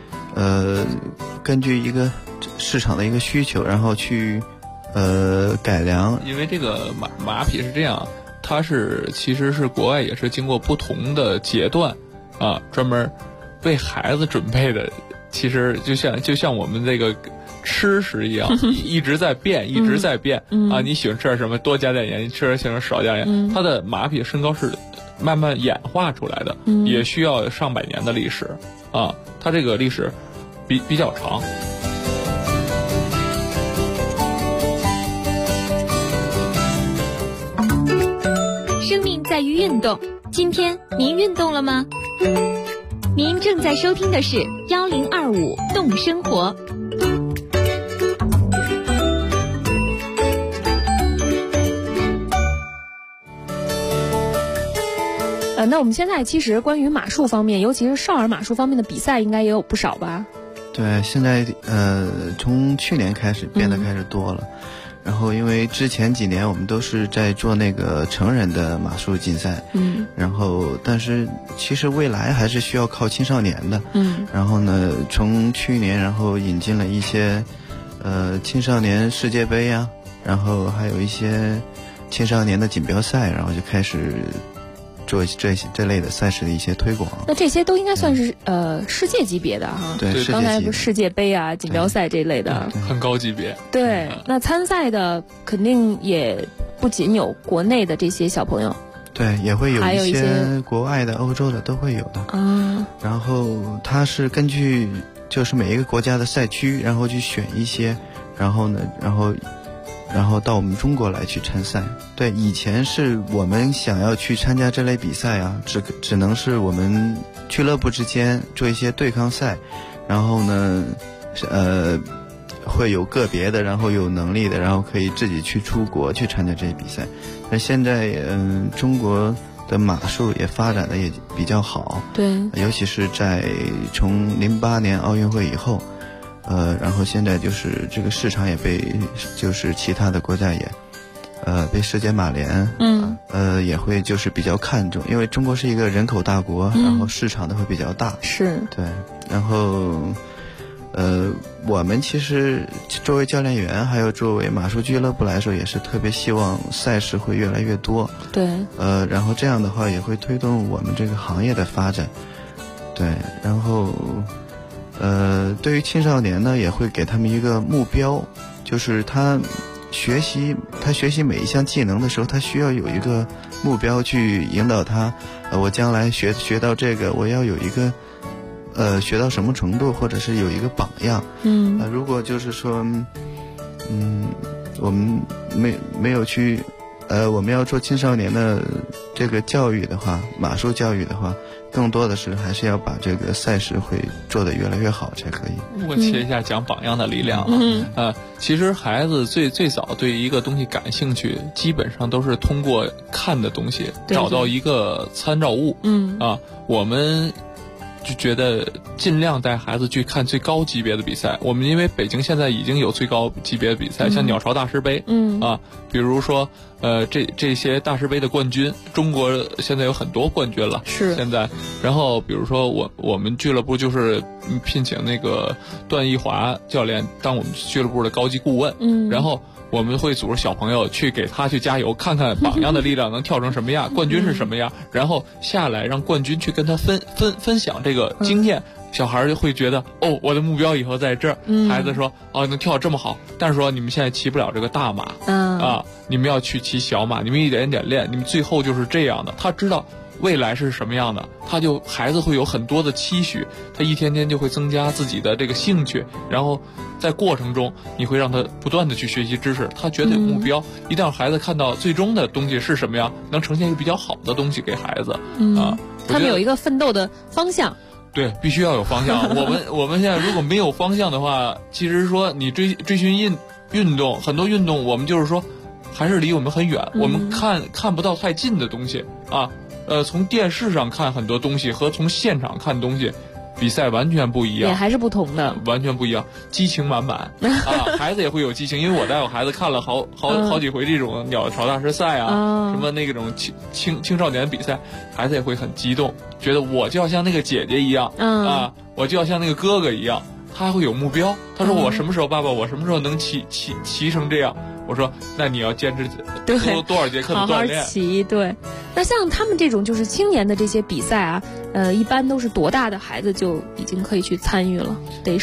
根据一个市场的一个需求，然后去改良。 因为这个马匹是这样，它其实是国外也是经过不同的阶段专门为孩子准备的。其实就像我们这个吃食一样，一直在变，一直在变你喜欢吃点什么，多加点盐；你吃点什么少加盐。它的马匹身高是慢慢演化出来的，也需要上百年的历史它这个历史比较长。 生命在于运动，今天您运动了吗？您正在收听的是1025动生活。 那我们现在其实关于马术方面，尤其是少儿马术方面的比赛，应该也有不少吧？ 对，现在从去年开始变得开始多了。然后因为之前几年我们都是在做那个成人的马术竞赛，然后但是其实未来还是需要靠青少年的，然后呢，从去年然后引进了一些青少年世界杯啊，然后还有一些青少年的锦标赛，然后就开始做这类的赛事的一些推广。 那这些都应该算是世界级别的哈。 对， 刚才不是世界杯啊、锦标赛这类的， 很高级别。 对，那参赛的肯定也不仅有国内的这些小朋友， 对，也会有一些国外的、欧洲的都会有的然后它是根据就是每一个国家的赛区，然后去选一些，然后呢，然后到我们中国来去参赛。对，以前是我们想要去参加这类比赛啊，只能是我们俱乐部之间做一些对抗赛，然后呢，会有个别的，然后有能力的，然后可以自己去出国去参加这些比赛。那现在中国的马术也发展的也比较好， 对， 尤其是从08年奥运会以后。然后现在就是这个市场也被就是其他的国家也，被世界马联，也会就是比较看重，因为中国是一个人口大国，然后市场都会比较大， 是， 对，然后，我们其实作为教练员，还有作为马术俱乐部来说，也是特别希望赛事会越来越多， 对， 然后这样的话也会推动我们这个行业的发展，对，然后。对于青少年呢，也会给他们一个目标，就是他学习每一项技能的时候，他需要有一个目标去引导他。我将来学到这个，我要有一个学到什么程度，或者是有一个榜样。如果就是说，我们没有去，我们要做青少年的这个教育的话，马术教育的话。更多的是还是要把这个赛事会做得越来越好才可以。 我切一下讲榜样的力量其实孩子最早对一个东西感兴趣，基本上都是通过看的东西找到一个参照物。我们就觉得尽量带孩子去看最高级别的比赛。我们因为北京现在已经有最高级别的比赛，像鸟巢大师杯比如说这些大师杯的冠军，中国现在有很多冠军了。 是现在，然后比如说我们俱乐部就是聘请那个段奕华教练当我们俱乐部的高级顾问，然后我们会组织小朋友去给他去加油，看看榜样的力量能跳成什么样，冠军是什么样，然后下来让冠军去跟他分享这个经验。小孩就会觉得哦，我的目标以后在这儿。孩子说哦，能跳这么好，但是说你们现在骑不了这个大马，你们要去骑小马，你们一点一点练，你们最后就是这样的。他知道未来是什么样的，孩子会有很多的期许，他一天天就会增加自己的这个兴趣，然后在过程中你会让他不断的去学习知识，他觉得有目标，一定让孩子看到最终的东西是什么样，能呈现一个比较好的东西给孩子。 他们有一个奋斗的方向。 对，必须要有方向。我们现在如果没有方向的话，其实说你追寻运动，很多运动我们就是说还是离我们很远，我们看不到太近的东西啊。从电视上看很多东西和从现场看东西，比赛完全不一样， 也还是不同的， 完全不一样，激情满满啊！孩子也会有激情，因为我带我孩子看了好几回这种鸟巢大师赛啊，什么那种青少年比赛，孩子也会很激动，觉得我就要像那个姐姐一样啊，我就要像那个哥哥一样，他会有目标。他说我什么时候爸爸，我什么时候能骑成这样？我说那你要坚持多少节课的锻炼， 好好骑。对，那像他们这种就是青年的这些比赛啊，一般都是多大的孩子就已经可以去参与了？得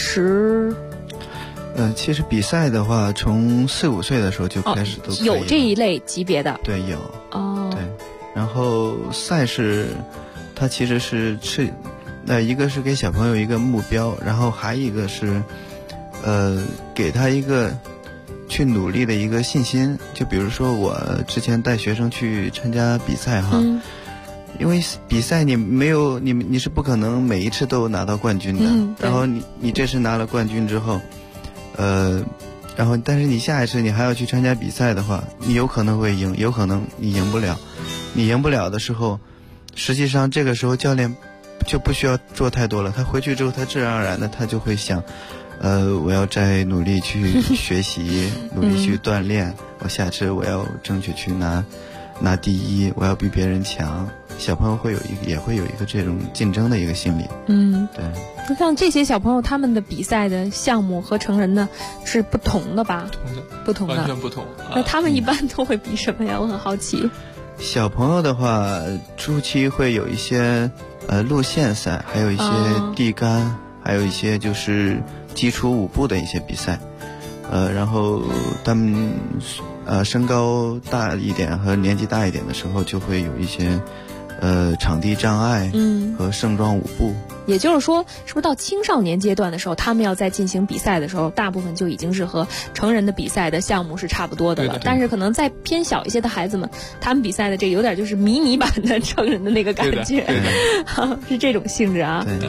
其实比赛的话，从4、5岁的时候就开始都可以有这一类级别的。 对，有对，然后赛事它其实是一个是给小朋友一个目标，然后还一个是给他一个去努力的一个信心。就比如说我之前带学生去参加比赛哈，因为比赛你是不可能每一次都拿到冠军的，然后你这次拿了冠军之后，然后但是你下一次你还要去参加比赛的话，你有可能会赢，有可能你赢不了。你赢不了的时候，实际上这个时候教练就不需要做太多了，他回去之后他自然而然的他就会想我要再努力去学习努力去锻炼，我下次我要争取去拿第一，我要比别人强。小朋友也会有一个这种竞争的一个心理。对。 那像这些小朋友他们的比赛的项目和成人的是不同的吧？不同的， 完全不同。 那他们一般都会比什么呀？我很好奇。 小朋友的话，初期会有一些路线赛，还有一些地杆，还有一些就是基础舞步的一些比赛。然后他们身高大一点和年纪大一点的时候，就会有一些场地障碍和盛装舞步。 也就是说，是不是到青少年阶段的时候，他们要在进行比赛的时候，大部分就已经是和成人的比赛的项目是差不多的了。 对。 但是可能再偏小一些的孩子们，他们比赛的这有点就是迷你版的成人的那个感觉，是这种性质啊。 对。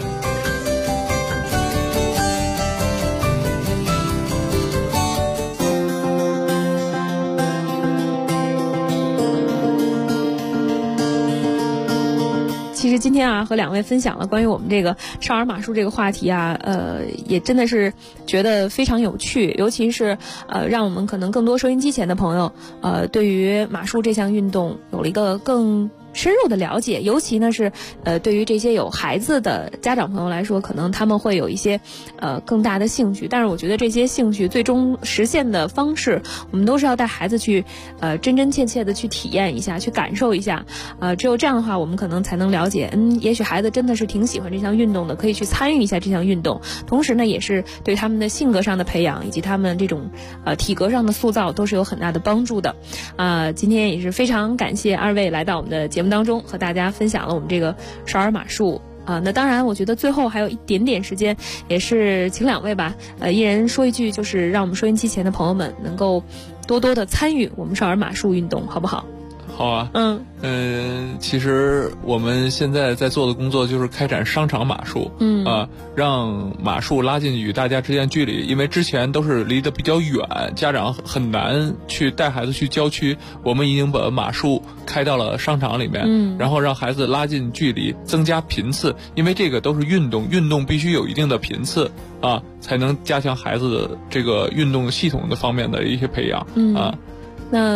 其实今天啊，和两位分享了关于我们这个少儿马术这个话题啊，也真的是觉得非常有趣，尤其是让我们可能更多收音机前的朋友，对于马术这项运动有了一个更深入的了解，尤其呢是对于这些有孩子的家长朋友来说，可能他们会有一些更大的兴趣。但是我觉得这些兴趣最终实现的方式，我们都是要带孩子去真真切切的去体验一下，去感受一下。只有这样的话，我们可能才能了解，也许孩子真的是挺喜欢这项运动的，可以去参与一下这项运动。同时呢，也是对他们的性格上的培养以及他们这种体格上的塑造都是有很大的帮助的。今天也是非常感谢二位来到我们的节目当中，和大家分享了我们这个少儿马术。那当然我觉得最后还有一点点时间，也是请两位吧，一人说一句，就是让我们收音机前的朋友们能够多多的参与我们少儿马术运动，好不好？ 好啊。其实我们现在在做的工作就是开展商场马术，让马术拉近与大家之间距离，因为之前都是离得比较远，家长很难去带孩子去郊区，我们已经把马术开到了商场里面，然后让孩子拉近距离，增加频次，因为这个都是运动必须有一定的频次才能加强孩子的这个运动系统的方面的一些培养。 那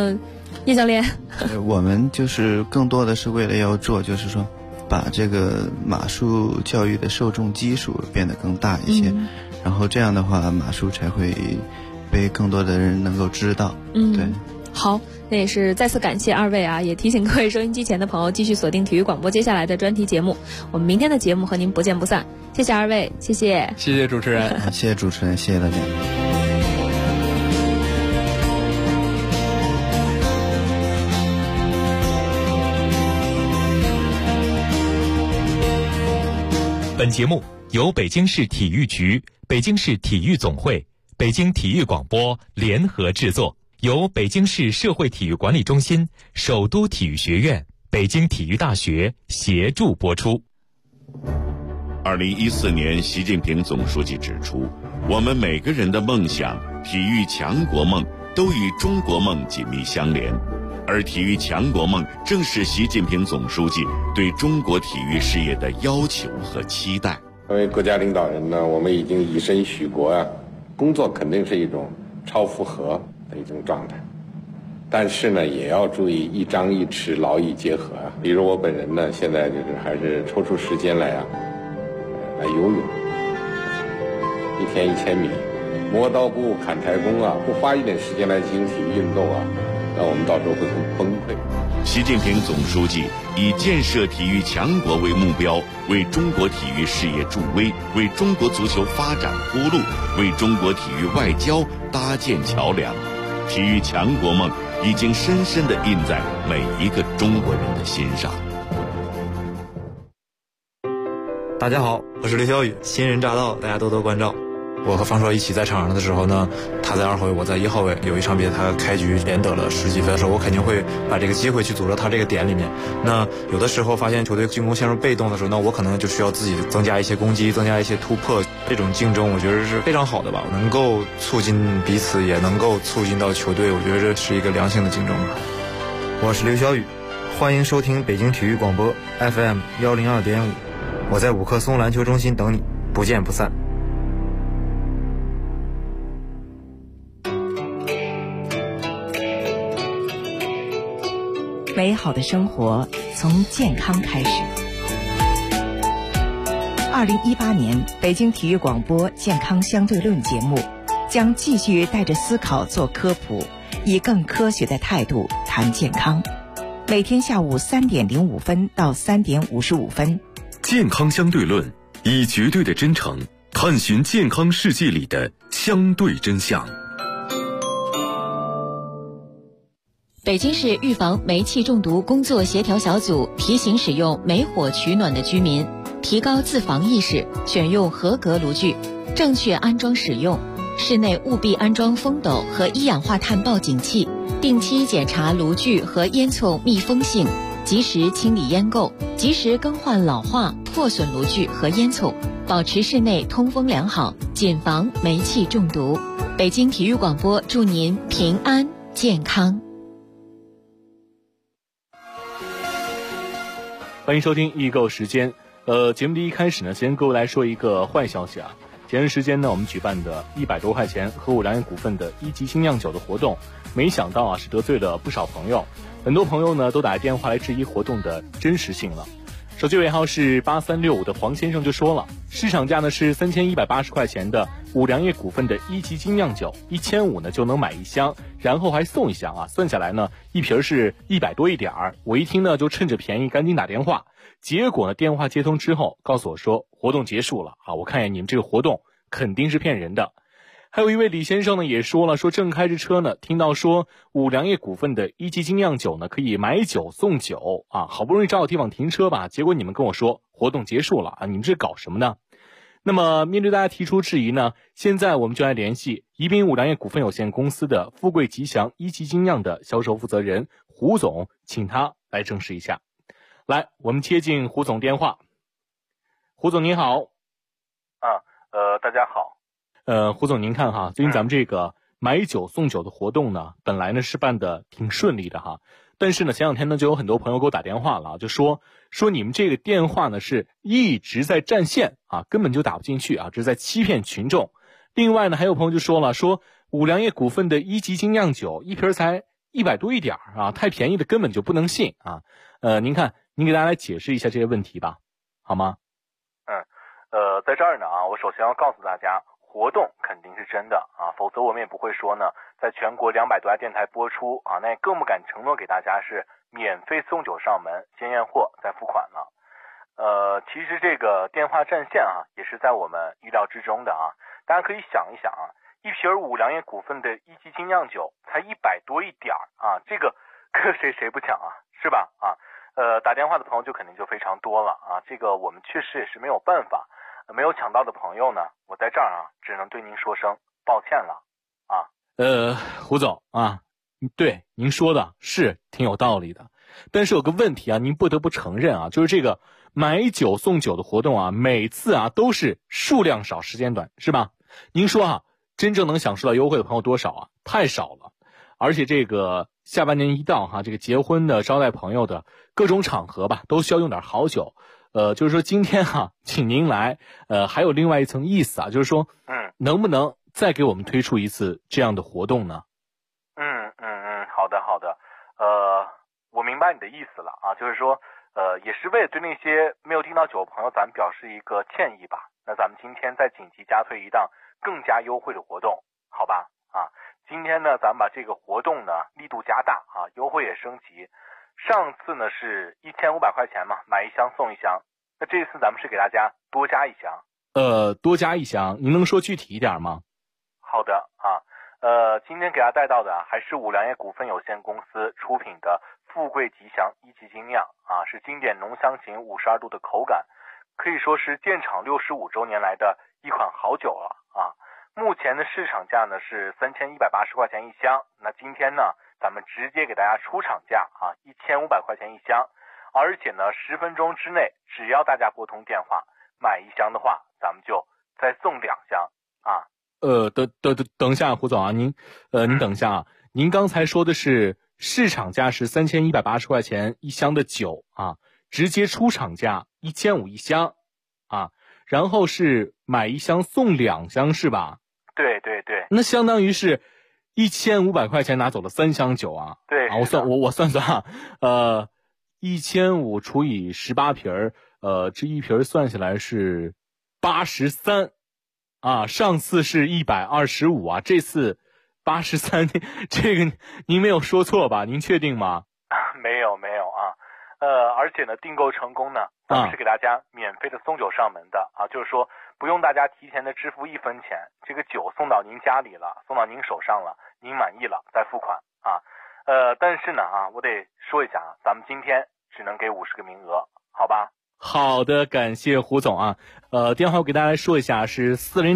叶教练， 我们就是更多的是为了要做，就是说把这个马术教育的受众基数变得更大一些，然后这样的话马术才会被更多的人能够知道。对。 好，那也是再次感谢二位啊，也提醒各位收音机前的朋友继续锁定体育广播接下来的专题节目，我们明天的节目和您不见不散。谢谢二位，谢谢， 谢谢主持人， 谢谢主持人，谢谢大家。 本节目由北京市体育局、北京市体育总会、北京体育广播联合制作，由北京市社会体育管理中心、首都体育学院、北京体育大学协助播出。 2014年，习近平总书记指出，我们每个人的梦想、体育强国梦都与中国梦紧密相连，而体育强国梦正是习近平总书记对中国体育事业的要求和期待。 作为国家领导人呢，我们已经以身许国啊，工作肯定是一种超负荷的一种状态，但是呢，也要注意一张一弛，劳逸结合啊。比如我本人呢，现在就是还是抽出时间来游泳，一天1000米，磨刀不误砍柴工啊，不花一点时间来进行体育运动啊，那我们到时候会很崩溃。 习近平总书记以建设体育强国为目标，为中国体育事业助威，为中国足球发展铺路，为中国体育外交搭建桥梁。体育强国梦已经深深地印在每一个中国人的心上。 大家好，我是刘晓宇，新人乍到，大家多多关照。我和方硕一起在场上的时候呢，他在2号位，我在1号位。有一场比赛，他开局连得了10几分的时候，我肯定会把这个机会去组织他这个点里面。那有的时候发现球队进攻陷入被动的时候，那我可能就需要自己增加一些攻击，增加一些突破。这种竞争，我觉得是非常好的吧，能够促进彼此，也能够促进到球队。我觉得这是一个良性的竞争。 我是刘晓宇，欢迎收听北京体育广播 FM 102.5，我在5棵松篮球中心等你，不见不散。 美好的生活从健康开始。2018年北京体育广播健康相对论节目将继续带着思考做科普，以更科学的态度谈健康。每天下午3点05分到3点55分。 健康相对论，以绝对的真诚探寻健康世界里的相对真相。 北京市预防煤气中毒工作协调小组提醒使用煤火取暖的居民提高自防意识，选用合格炉具，正确安装使用。室内务必安装风斗和一氧化碳报警器，定期检查炉具和烟囱密封性，及时清理烟垢，及时更换老化破损炉具和烟囱，保持室内通风良好，谨防煤气中毒。北京体育广播祝您平安健康。 欢迎收听易购时间。节目的一开始呢，先跟各位来说一个坏消息啊。前段时间呢，我们举办的100多块钱和五粮液股份的1级精酿酒的活动，没想到啊是得罪了不少朋友，很多朋友呢都打电话来质疑活动的真实性了。手机尾号是8365的黄先生就说了，市场价呢是3180块钱的五粮液股份的1级精酿酒，1500呢就能买1箱，然后还送1箱啊，算下来呢一瓶是100多一点儿。我一听呢就趁着便宜赶紧打电话，结果呢电话接通之后告诉我说活动结束了啊，我看见你们这个活动肯定是骗人的。还有一位李先生呢也说了，说正开着车呢，听到说五粮液股份的1级精酿酒呢可以买酒送酒啊，好不容易找到地方停车吧，结果你们跟我说活动结束了啊，你们这搞什么呢？那么面对大家提出质疑呢，现在我们就来联系宜宾五粮液股份有限公司的富贵吉祥1级精酿的销售负责人胡总，请他来证实一下。来，我们接进胡总电话。胡总您好。 大家好。 胡总您看哈，最近咱们这个买酒送酒的活动呢，本来呢是办的挺顺利的哈，但是呢前两天呢就有很多朋友给我打电话了，就说你们这个电话呢是一直在占线啊，根本就打不进去啊，这是在欺骗群众。另外呢还有朋友就说了，说五粮液股份的1级精酿酒一瓶才 100多一点啊，太便宜的根本就不能信啊。您看，您给大家来解释一下这些问题吧，好吗？ 在这儿呢啊，我首先要告诉大家，活动肯定是真的啊，否则我们也不会说呢，在全国200多家电台播出啊，那也更不敢承诺给大家是免费送酒上门，先验货再付款了。其实这个电话占线啊，也是在我们意料之中的啊。大家可以想一想啊，一瓶五粮液股份的一级精酿酒才100多一点啊，这个谁不抢啊，是吧？啊，打电话的朋友就肯定就非常多了啊，这个我们确实也是没有办法。没有抢到的朋友呢，我在这儿啊，只能对您说声抱歉了啊。 胡总啊，对您说的是挺有道理的，但是有个问题啊，您不得不承认啊，就是这个买酒送酒的活动啊，每次啊都是数量少时间短，是吧？您说啊，真正能享受到优惠的朋友多少啊？太少了。而且这个下半年一到哈，这个结婚的、招待朋友的各种场合吧，都需要用点好酒。就是说今天哈，请您来，还有另外一层意思啊，就是说，能不能再给我们推出一次这样的活动呢？ 好的，我明白你的意思了啊，就是说，也是为了对那些没有订到酒的朋友，咱们表示一个歉意吧。那咱们今天再紧急加推一档更加优惠的活动，好吧？啊，今天呢，咱们把这个活动呢力度加大啊，优惠也升级。上次呢是1500块钱嘛，买一箱送一箱。那这次咱们是给大家多加一箱。 多加一箱，您能说具体一点吗？ 好的啊，今天给大家带到的还是五粮液股份有限公司出品的富贵吉祥一级精酿啊，是经典浓香型52度的口感，可以说是建厂65周年来的一款好酒了啊。目前的市场价呢是3180块钱一箱，那今天呢咱们直接给大家出厂价啊，1500块钱一箱，而且呢10分钟之内，只要大家拨通电话买一箱的话，咱们就再送2箱啊。 等一下，胡总啊，您等一下啊，您刚才说的是市场价是3180块钱一箱的酒啊，直接出厂价1500一箱啊，然后是买一箱送2箱是吧？ 对， 那相当于是1500块钱拿走了3箱酒啊。 对啊，我算啊，1500除以18瓶这一瓶算下来是83啊，上次是125啊，这次83，这个您没有说错吧？您确定吗？ 没有啊，而且呢，订购成功呢，咱们是给大家免费的送酒上门的啊，就是说不用大家提前的支付1分钱，这个酒送到您家里了，送到您手上了，您满意了再付款啊。但是呢啊，我得说一下啊，咱们今天只能给50个名额，好吧？ 好的，感谢胡总啊。电话我给大家来说一下，是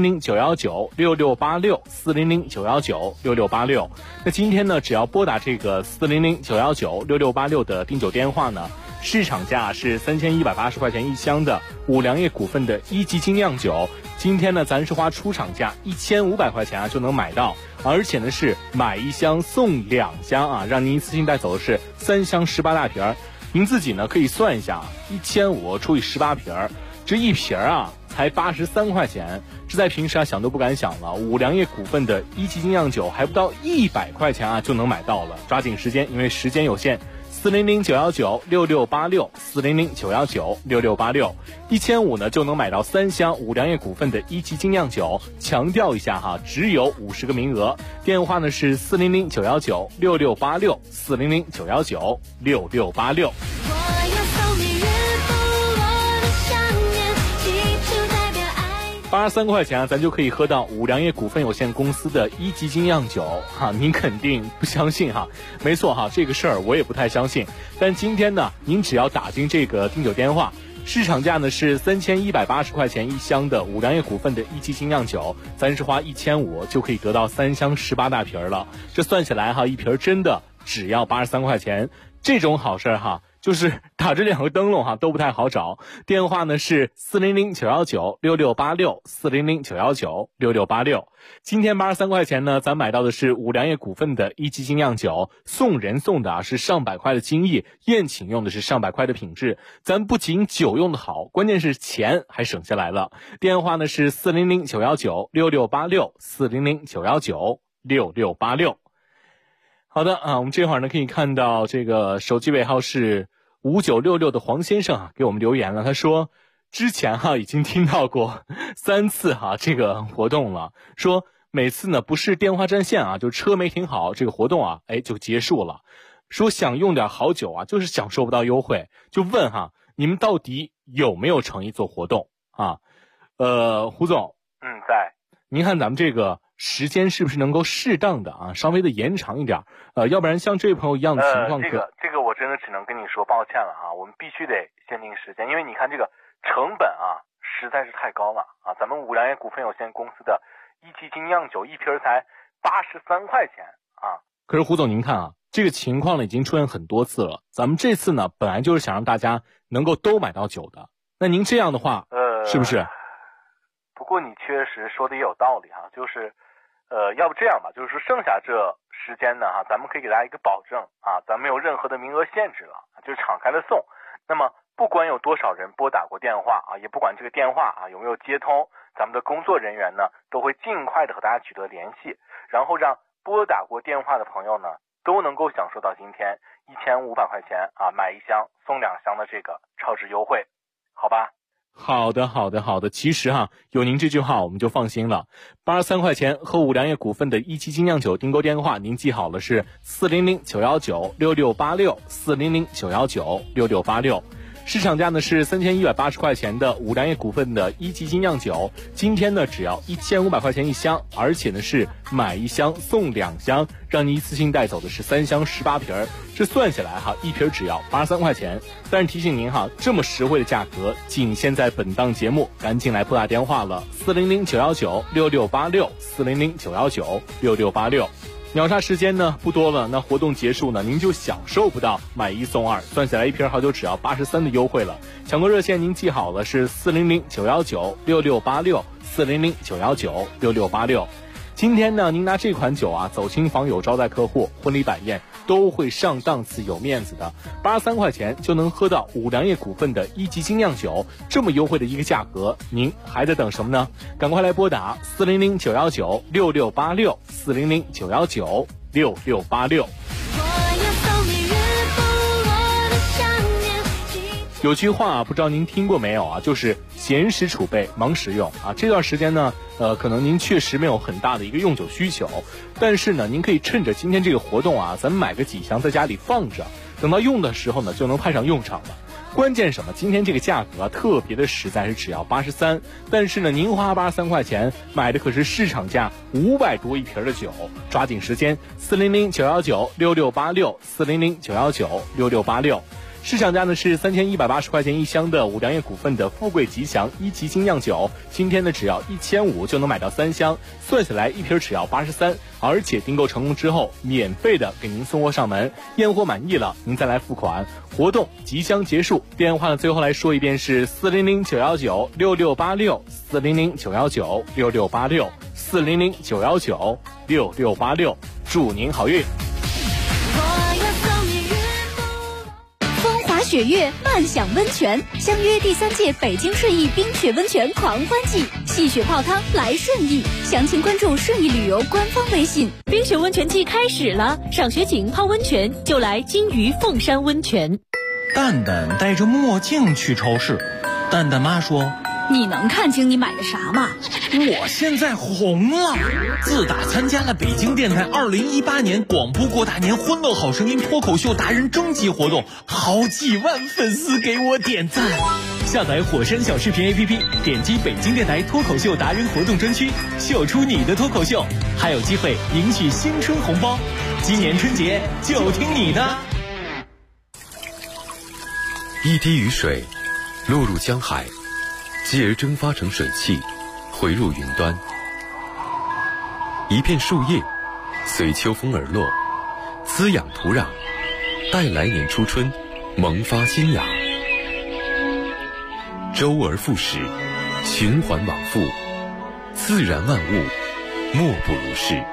400-919-6686，400-919-6686。那今天呢，只要拨打这个400-919-6686的订酒电话呢，市场价是3180块钱一箱的五粮液股份的一级精酿酒，今天呢，咱是花出厂价1500块钱啊就能买到，而且呢是买一箱送2箱啊，让您一次性带走的是3箱18大瓶。您自己呢可以算一下，1500除以18瓶，这一瓶啊才83块钱，这在平时啊想都不敢想了。五粮液股份的一级精酿酒还不到100块钱啊就能买到了，抓紧时间，因为时间有限。400-919-6686，400-919-6686，1500呢就能买到3箱五粮液股份的一级精酿酒。强调一下哈，只有50个名额。电话呢是400-919-6686，400-919-6686。83块钱啊，咱就可以喝到五粮液股份有限公司的一级精酿酒哈，您肯定不相信哈？没错哈，这个事儿我也不太相信。但今天呢，您只要打进这个订酒电话，市场价呢是3180块钱一箱的五粮液股份的一级精酿酒，咱是花1500就可以得到3箱18大瓶了。这算下来哈，一瓶真的只要83块钱，这种好事哈。就是打这2个灯笼哈都不太好找，电话呢是400-919-6686，400-919-6686。今天83块钱呢，咱买到的是五粮液股份的一级精酿酒，送人送的是上百块的精益，宴请用的是上百块的品质。咱不仅酒用的好，关键是钱还省下来了。电话呢是400-919-6686，400-919-6686。 好的啊，我们这会儿呢可以看到这个手机尾号是5966的黄先生啊给我们留言了，他说之前已经听到过3次这个活动了，说每次呢不是电话占线就车没停好，这个活动就结束了，说想用点好酒就是享受不到优惠，就问你们到底有没有诚意做活动啊？胡总， 在。 您看咱们这个时间是不是能够适当的稍微的延长一点？要不然像这位朋友一样的情况这个我真的只能跟你说抱歉了我们必须得限定时间，因为你看这个成本实在是太高了咱们五粮液股份有限公司的一级精酿酒一瓶才83块钱可是胡总您看这个情况呢已经出现很多次了，咱们这次呢本来就是想让大家能够都买到酒的，那您这样的话是不是？ 不过你确实说的也有道理就是要不这样吧，就是说剩下这时间呢咱们可以给大家一个保证咱们没有任何的名额限制了，就是敞开了送。那么不管有多少人拨打过电话也不管这个电话有没有接通，咱们的工作人员呢都会尽快的和大家取得联系，然后让拨打过电话的朋友呢都能够享受到今天1500块钱买1箱送2箱的这个超值优惠，好吧？ 好的，其实有您这句话我们就放心了。83块钱和五粮液股份的一期精酿酒订购电话您记好了，是400-919-6686 400-919-6686。市场价呢是3180块钱的五粮液股份的一级精酿酒，今天呢只要1500块钱1箱，而且呢是买1箱送2箱，让你一次性带走的是3箱18瓶，这算下来一瓶只要83块钱。但是提醒您这么实惠的价格仅限在本档节目，赶紧来拨打电话了，400-919-6686 400-919-6686。秒杀时间呢不多了，那活动结束呢您就享受不到买1送2，算下来一瓶好酒只要83的优惠了。抢购热线您记好了，是400-919-6686 400-919-6686。今天呢您拿这款酒走亲访友招待客户婚礼摆宴都会上档次有面子的，83块钱就能喝到五粮液股份的一级精酿酒，这么优惠的一个价格，您还在等什么呢？赶快来拨打400-919-6686 400-919-6686。有句话不知道您听过没有就是闲时储备忙时用这段时间呢可能您确实没有很大的一个用酒需求，但是呢您可以趁着今天这个活动咱们买个几箱在家里放着，等到用的时候呢就能派上用场了。关键什么？今天这个价格特别的实在，是只要83，但是呢您花83块钱买的可是市场价500多一瓶的酒，抓紧时间400-919-6686 400-919-6686。市场价呢是3180块钱1箱的五粮液股份的富贵吉祥一级精酿酒，今天呢只要1500就能买到3箱，算下来一瓶只要83，而且订购成功之后免费的给您送货上门，验货满意了您再来付款。活动即将结束，电话呢最后来说一遍是400-919-6686 400-919-6686 400-919-6686，祝您好运。 雪月漫享温泉，相约第3届北京顺义冰雪温泉狂欢季，戏雪泡汤来顺义，详情关注顺义旅游官方微信。 冰雪温泉季开始了，赏雪景泡温泉就来金鱼凤山温泉。 蛋蛋戴着墨镜去超市，蛋蛋妈说：“ 你能看清你买的啥吗？ 我现在红了！自打参加了北京电台2018年广播过大年欢乐好声音脱口秀达人征集活动，好几万粉丝给我点赞。 下载火山小视频 APP， 点击北京电台脱口秀达人活动专区，秀出你的脱口秀，还有机会赢取新春红包。今年春节就听你的！ 一滴雨水落入江海，继而蒸发成水汽，回入云端。一片树叶随秋风而落，滋养土壤，待来年初春萌发新芽。周而复始，循环往复，自然万物莫不如是。